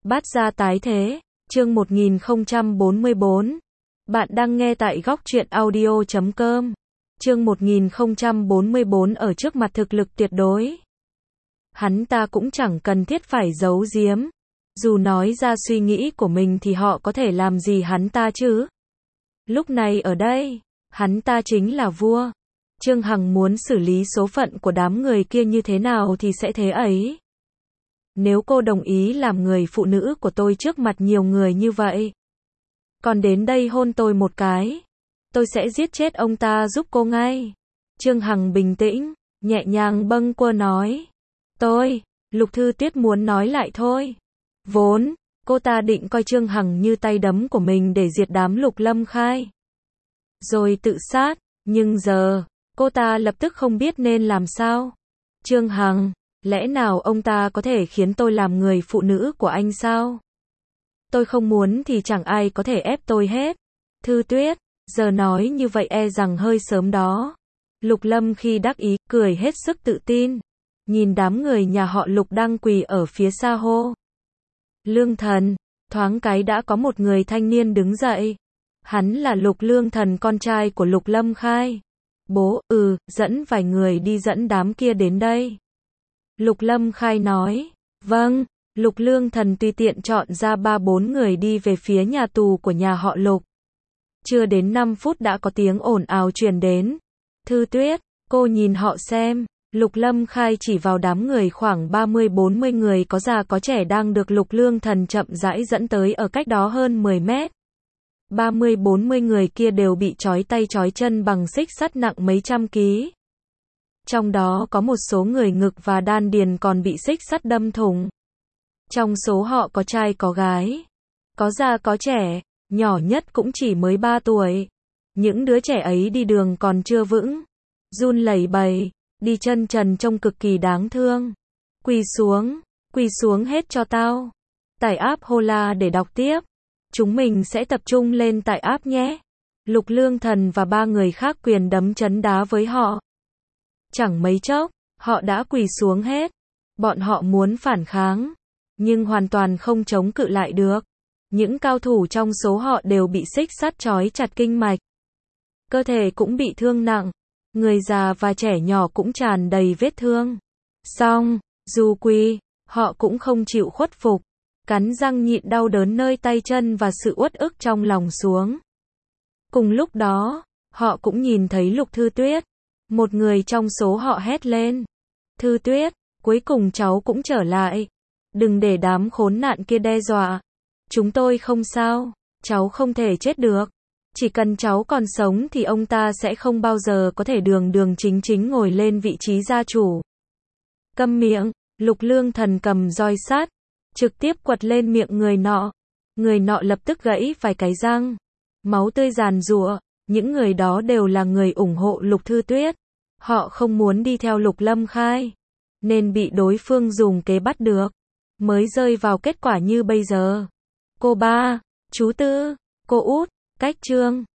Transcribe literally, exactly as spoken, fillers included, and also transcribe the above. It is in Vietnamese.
Bát gia tái thế, chương một nghìn không trăm bốn mươi bốn. Bạn đang nghe tại góc truyện audio chấm com. Chương một nghìn không trăm bốn mươi bốn ở trước mặt thực lực tuyệt đối. Hắn ta cũng chẳng cần thiết phải giấu giếm. Dù nói ra suy nghĩ của mình thì họ có thể làm gì hắn ta chứ? Lúc này ở đây, hắn ta chính là vua. Trương Hằng muốn xử lý số phận của đám người kia như thế nào thì sẽ thế ấy. Nếu cô đồng ý làm người phụ nữ của tôi trước mặt nhiều người như vậy, còn đến đây hôn tôi một cái, tôi sẽ giết chết ông ta giúp cô ngay. Trương Hằng bình tĩnh, nhẹ nhàng bâng quơ nói. Tôi, Lục Thư Tuyết muốn nói lại thôi. Vốn, cô ta định coi Trương Hằng như tay đấm của mình để diệt đám Lục Lâm Khai, rồi tự sát, nhưng giờ, cô ta lập tức không biết nên làm sao. Trương Hằng, lẽ nào ông ta có thể khiến tôi làm người phụ nữ của anh sao? Tôi không muốn thì chẳng ai có thể ép tôi hết. Thư Tuyết, giờ nói như vậy e rằng hơi sớm đó. Lục Lâm khi đắc ý, cười hết sức tự tin. Nhìn đám người nhà họ Lục đang quỳ ở phía xa hô. Lương Thần, thoáng cái đã có một người thanh niên đứng dậy. Hắn là Lục Lương Thần, con trai của Lục Lâm Khai. Bố, ừ, dẫn vài người đi dẫn đám kia đến đây. Lục Lâm Khai nói. Vâng. Lục Lương Thần tùy tiện chọn ra ba bốn người đi về phía nhà tù của nhà họ Lục. Chưa đến năm phút đã có tiếng ồn ào truyền đến. Thư Tuyết, cô nhìn họ xem. Lục Lâm Khai chỉ vào đám người khoảng ba mươi bốn mươi người có già có trẻ đang được Lục Lương Thần chậm rãi dẫn tới ở cách đó hơn mười mét. ba mươi bốn mươi người kia đều bị trói tay trói chân bằng xích sắt nặng mấy trăm ký. Trong đó có một số người ngực và đan điền còn bị xích sắt đâm thủng. Trong số họ có trai có gái, có già có trẻ, nhỏ nhất cũng chỉ mới ba tuổi. Những đứa trẻ ấy đi đường còn chưa vững, run lẩy bẩy, đi chân trần trông cực kỳ đáng thương. Quỳ xuống, quỳ xuống hết cho tao. Tải app Hola để đọc tiếp. Chúng mình sẽ tập trung lên tải app nhé. Lục Lương Thần và ba người khác quyền đấm chấn đá với họ. Chẳng mấy chốc, họ đã quỳ xuống hết. Bọn họ muốn phản kháng, nhưng hoàn toàn không chống cự lại được. Những cao thủ trong số họ đều bị xích sắt trói chặt kinh mạch. Cơ thể cũng bị thương nặng. Người già và trẻ nhỏ cũng tràn đầy vết thương. Song, dù quỳ, họ cũng không chịu khuất phục. Cắn răng nhịn đau đớn nơi tay chân và sự uất ức trong lòng xuống. Cùng lúc đó, họ cũng nhìn thấy Lục Thư Tuyết. Một người trong số họ hét lên. Thư Tuyết, cuối cùng cháu cũng trở lại. Đừng để đám khốn nạn kia đe dọa. Chúng tôi không sao, cháu không thể chết được. Chỉ cần cháu còn sống thì ông ta sẽ không bao giờ có thể đường đường chính chính ngồi lên vị trí gia chủ. Câm miệng, Lục Lương Thần cầm roi sắt, trực tiếp quật lên miệng người nọ. Người nọ lập tức gãy vài cái răng. Máu tươi giàn giụa, những người đó đều là người ủng hộ Lục Thư Tuyết. Họ không muốn đi theo Lục Lâm Khai, nên bị đối phương dùng kế bắt được, mới rơi vào kết quả như bây giờ. Cô ba, chú Tư, cô út, cách Trương